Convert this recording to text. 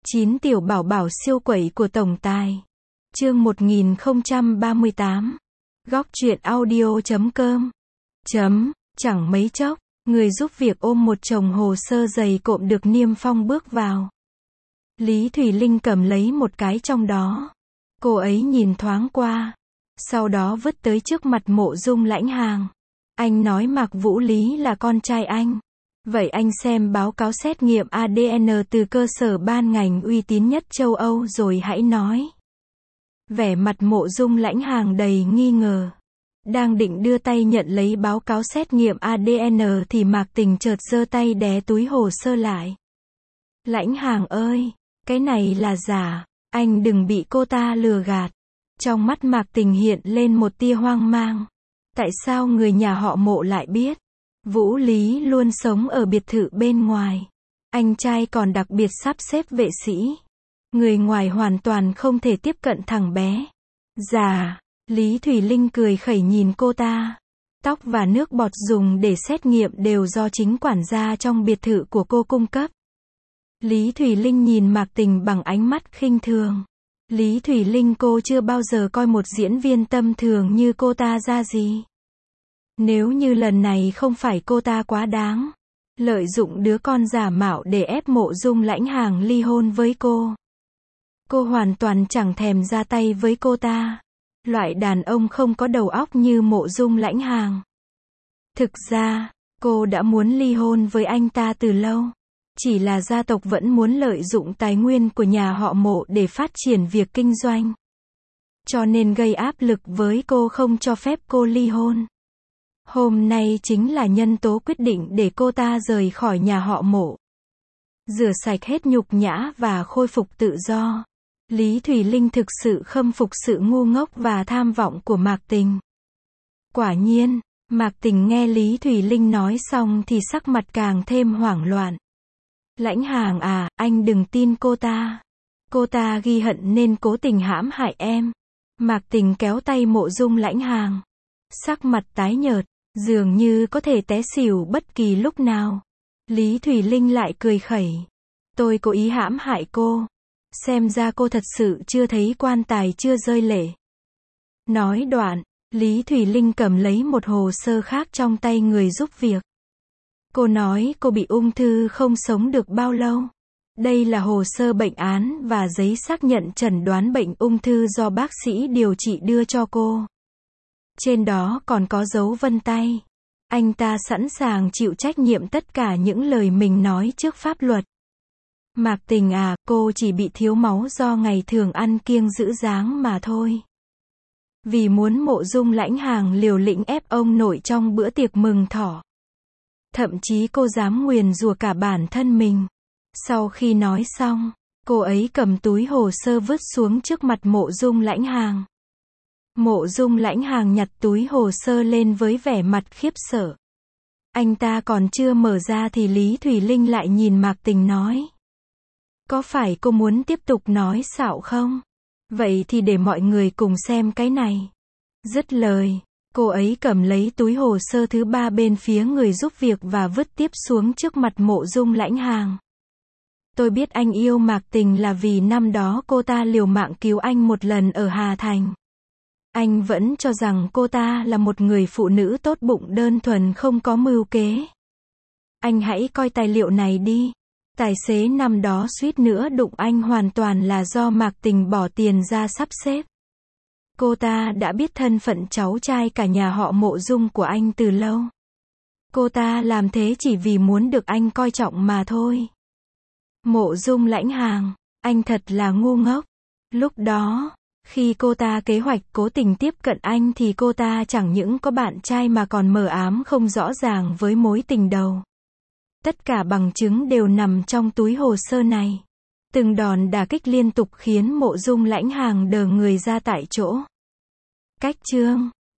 9 tiểu bảo bảo siêu quẩy của tổng tài. Chương 1038. Góc truyện audio.com. Chẳng mấy chốc, người giúp việc ôm một chồng hồ sơ dày cộm được niêm phong bước vào. Lý Thủy Linh cầm lấy một cái trong đó. Cô ấy nhìn thoáng qua, sau đó vứt tới trước mặt Mộ Dung Lãnh Hàng. Anh nói Mạc Vũ Lý là con trai anh. Vậy anh xem báo cáo xét nghiệm ADN từ cơ sở ban ngành uy tín nhất châu Âu rồi hãy nói. Vẻ mặt Mộ Dung Lãnh Hàng đầy nghi ngờ. Đang định đưa tay nhận lấy báo cáo xét nghiệm ADN thì Mạc Tình chợt giơ tay đè túi hồ sơ lại. Lãnh Hàng ơi, cái này là giả, anh đừng bị cô ta lừa gạt. Trong mắt Mạc Tình hiện lên một tia hoang mang. Tại sao người nhà họ Mộ lại biết? Vũ Lý luôn sống ở biệt thự bên ngoài. Anh trai còn đặc biệt sắp xếp vệ sĩ. Người ngoài hoàn toàn không thể tiếp cận thằng bé. Dạ, Lý Thủy Linh cười khẩy nhìn cô ta. Tóc và nước bọt dùng để xét nghiệm đều do chính quản gia trong biệt thự của cô cung cấp. Lý Thủy Linh nhìn Mạc Tình bằng ánh mắt khinh thường. Lý Thủy Linh, cô chưa bao giờ coi một diễn viên tâm thường như cô ta ra gì. Nếu như lần này không phải cô ta quá đáng, lợi dụng đứa con giả mạo để ép Mộ Dung Lãnh Hàng ly hôn với cô. Cô hoàn toàn chẳng thèm ra tay với cô ta. Loại đàn ông không có đầu óc như Mộ Dung Lãnh Hàng. Thực ra, cô đã muốn ly hôn với anh ta từ lâu. Chỉ là gia tộc vẫn muốn lợi dụng tài nguyên của nhà họ Mộ để phát triển việc kinh doanh. Cho nên gây áp lực với cô không cho phép cô ly hôn. Hôm nay chính là nhân tố quyết định để cô ta rời khỏi nhà họ Mộ. Rửa sạch hết nhục nhã và khôi phục tự do. Lý Thủy Linh thực sự khâm phục sự ngu ngốc và tham vọng của Mạc Tình. Quả nhiên, Mạc Tình nghe Lý Thủy Linh nói xong thì sắc mặt càng thêm hoảng loạn. Lãnh Hàng à, anh đừng tin cô ta. Cô ta ghi hận nên cố tình hãm hại em. Mạc Tình kéo tay Mộ Dung Lãnh Hàng. Sắc mặt tái nhợt, dường như có thể té xỉu bất kỳ lúc nào. Lý Thủy Linh lại cười khẩy. Tôi cố ý hãm hại cô. Xem ra cô thật sự chưa thấy quan tài chưa rơi lệ. Nói đoạn, Lý Thủy Linh cầm lấy một hồ sơ khác trong tay người giúp việc. Cô nói cô bị ung thư không sống được bao lâu. Đây là hồ sơ bệnh án và giấy xác nhận chẩn đoán bệnh ung thư do bác sĩ điều trị đưa cho cô. Trên đó còn có dấu vân tay. Anh ta sẵn sàng chịu trách nhiệm tất cả những lời mình nói trước pháp luật. Mạc Tình à, cô chỉ bị thiếu máu do ngày thường ăn kiêng giữ dáng mà thôi. Vì muốn Mộ Dung Lãnh Hàng liều lĩnh ép ông nội trong bữa tiệc mừng thọ. Thậm chí cô dám nguyền rủa cả bản thân mình. Sau khi nói xong, cô ấy cầm túi hồ sơ vứt xuống trước mặt Mộ Dung Lãnh Hàng. Mộ Dung Lãnh Hàng nhặt túi hồ sơ lên với vẻ mặt khiếp sợ. Anh ta còn chưa mở ra thì Lý Thủy Linh lại nhìn Mạc Tình nói. Có phải cô muốn tiếp tục nói xạo không? Vậy thì để mọi người cùng xem cái này. Dứt lời, cô ấy cầm lấy túi hồ sơ thứ ba bên phía người giúp việc và vứt tiếp xuống trước mặt Mộ Dung Lãnh Hàng. Tôi biết anh yêu Mạc Tình là vì năm đó cô ta liều mạng cứu anh một lần ở Hà Thành. Anh vẫn cho rằng cô ta là một người phụ nữ tốt bụng đơn thuần không có mưu kế. Anh hãy coi tài liệu này đi. Tài xế năm đó suýt nữa đụng anh hoàn toàn là do Mạc Tình bỏ tiền ra sắp xếp. Cô ta đã biết thân phận cháu trai cả nhà họ Mộ Dung của anh từ lâu. Cô ta làm thế chỉ vì muốn được anh coi trọng mà thôi. Mộ Dung Lãnh Hàng, anh thật là ngu ngốc. Lúc đó, khi cô ta kế hoạch cố tình tiếp cận anh thì cô ta chẳng những có bạn trai mà còn mờ ám không rõ ràng với mối tình đầu. Tất cả bằng chứng đều nằm trong túi hồ sơ này. Từng đòn đả kích liên tục khiến Mộ Dung Lãnh Hàng đờ người ra tại chỗ. Cách chương